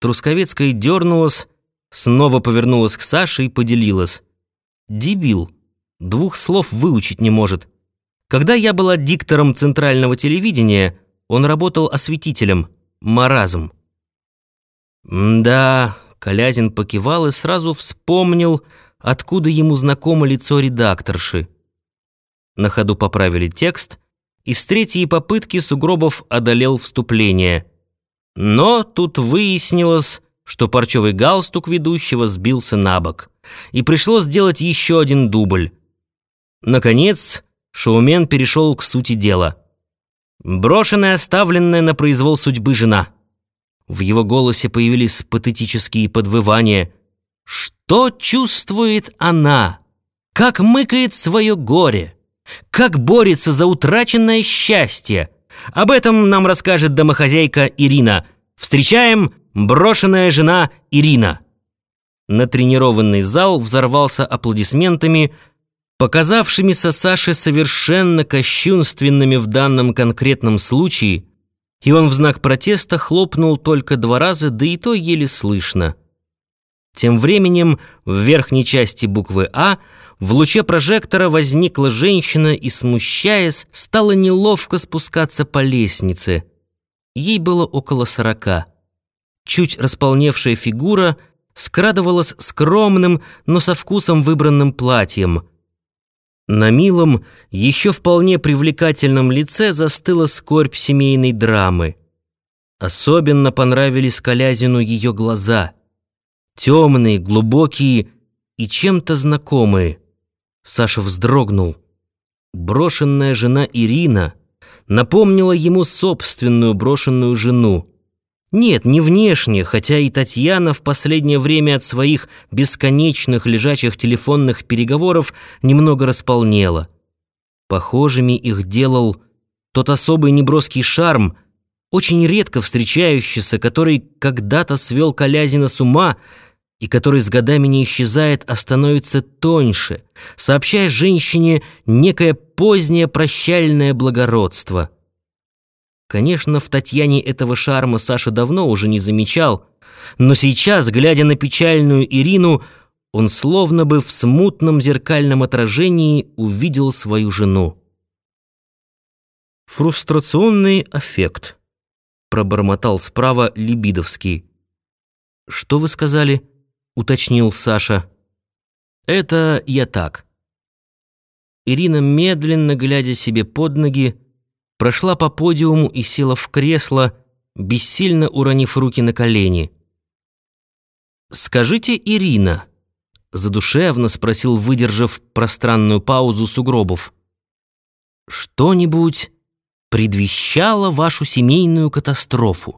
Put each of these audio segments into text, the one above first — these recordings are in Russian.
Трусковецкая дернулась, снова повернулась к Саше и поделилась. «Дебил. 2 слов выучить не может. Когда я была диктором центрального телевидения, он работал осветителем. Маразм». «Да», — Колязин покивал и сразу вспомнил, откуда ему знакомо лицо редакторши. На ходу поправили текст, и с 3-й попытки Сугробов одолел вступление. Но тут выяснилось, что парчевый галстук ведущего сбился на бок, и пришлось сделать еще один дубль. Наконец, шоумен перешел к сути дела. Брошенная, оставленная на произвол судьбы жена. В его голосе появились патетические подвывания. Что чувствует она? Как мыкает свое горе? Как борется за утраченное счастье? Об этом нам расскажет домохозяйка Ирина. Встречаем, брошенная жена Ирина. Натренированный зал взорвался аплодисментами, показавшимися Саше совершенно кощунственными в данном конкретном случае, и он в знак протеста хлопнул только 2 раза, да и то еле слышно. Тем временем в верхней части буквы «А» в луче прожектора возникла женщина и, смущаясь, стала неловко спускаться по лестнице. Ей было около 40. Чуть располневшая фигура скрадывалась скромным, но со вкусом выбранным платьем. На милом, еще вполне привлекательном лице застыла скорбь семейной драмы. Особенно понравились Колязину ее глаза. Темные, глубокие и чем-то знакомые. Саша вздрогнул. Брошенная жена Ирина напомнила ему собственную брошенную жену. Нет, не внешне, хотя и Татьяна в последнее время от своих бесконечных лежачих телефонных переговоров немного располнела. Похожими их делал тот особый неброский шарм, очень редко встречающийся, который когда-то свел Колязина с ума и который с годами не исчезает, а становится тоньше, сообщая женщине некое позднее прощальное благородство. Конечно, в Татьяне этого шарма Саша давно уже не замечал, но сейчас, глядя на печальную Ирину, он словно бы в смутном зеркальном отражении увидел свою жену. «Фрустрационный аффект», — пробормотал справа Лебидовский. «Что вы сказали?» — уточнил Саша. «Это я так». Ирина, медленно глядя себе под ноги, прошла по подиуму и села в кресло, бессильно уронив руки на колени. «Скажите, Ирина», — задушевно спросил, выдержав пространную паузу, Сугробов, «что-нибудь предвещало вашу семейную катастрофу?»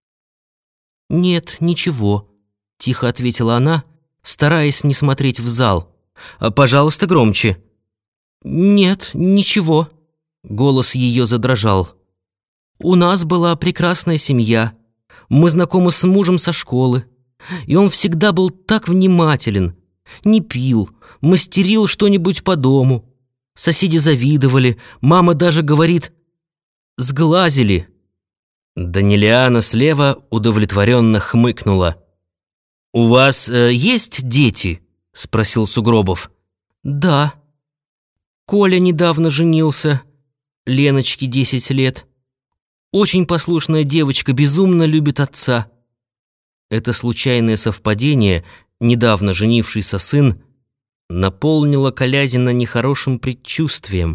«Нет, ничего», — тихо ответила она, стараясь не смотреть в зал. «Пожалуйста, громче». «Нет, ничего». Голос ее задрожал. «У нас была прекрасная семья. Мы знакомы с мужем со школы. И он всегда был так внимателен. Не пил, мастерил что-нибудь по дому. Соседи завидовали. Мама даже говорит, сглазили». Данилиана слева удовлетворенно хмыкнула. «У вас есть дети?» — спросил Сугробов. «Да. Коля недавно женился. Леночке 10 лет. Очень послушная девочка, безумно любит отца». Это случайное совпадение, недавно женившийся сын, наполнило Колязина нехорошим предчувствием.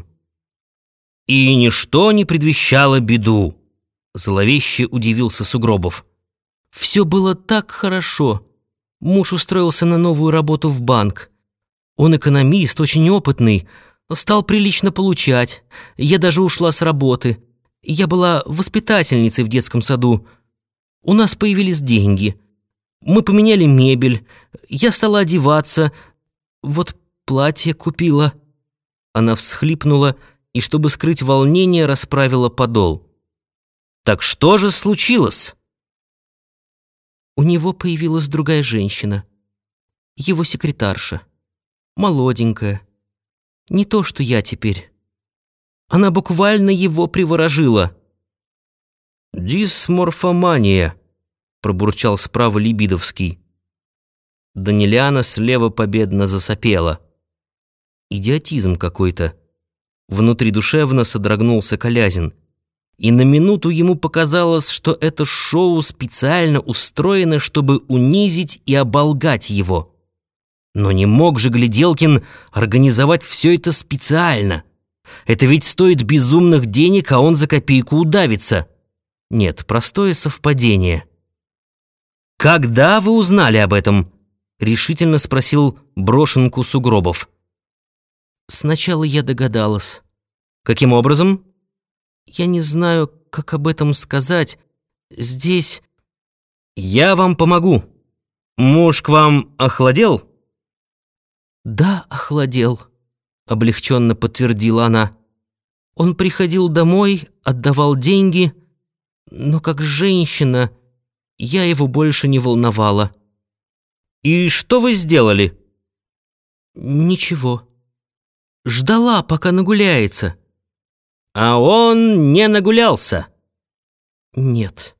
«И ничто не предвещало беду», — зловеще удивился Сугробов. «Все было так хорошо. Муж устроился на новую работу в банк. Он экономист, очень опытный. Стал прилично получать. Я даже ушла с работы. Я была воспитательницей в детском саду. У нас появились деньги. Мы поменяли мебель. Я стала одеваться. Вот платье купила». Она всхлипнула и, чтобы скрыть волнение, расправила подол. «Так что же случилось?» У него появилась другая женщина. Его секретарша. Молоденькая. Не то, что я теперь. Она буквально его приворожила. «Дисморфомания», — пробурчал справа Лебидовский. Даниляна слева победно засопела. Идиотизм какой-то. Внутри душевно содрогнулся Колязин. И на минуту ему показалось, что это шоу специально устроено, чтобы унизить и оболгать его. Но не мог же Гляделкин организовать все это специально. Это ведь стоит безумных денег, а он за копейку удавится. Нет, простое совпадение. «Когда вы узнали об этом?» — решительно спросил Брошенку Сугробов. «Сначала я догадалась». «Каким образом?» «Я не знаю, как об этом сказать. Здесь...» «Я вам помогу. Муж к вам охладел?» «Да, охладел», — облегченно подтвердила она. «Он приходил домой, отдавал деньги, но как женщина я его больше не волновала». «И что вы сделали?» «Ничего. Ждала, пока нагуляется». «А он не нагулялся?» «Нет».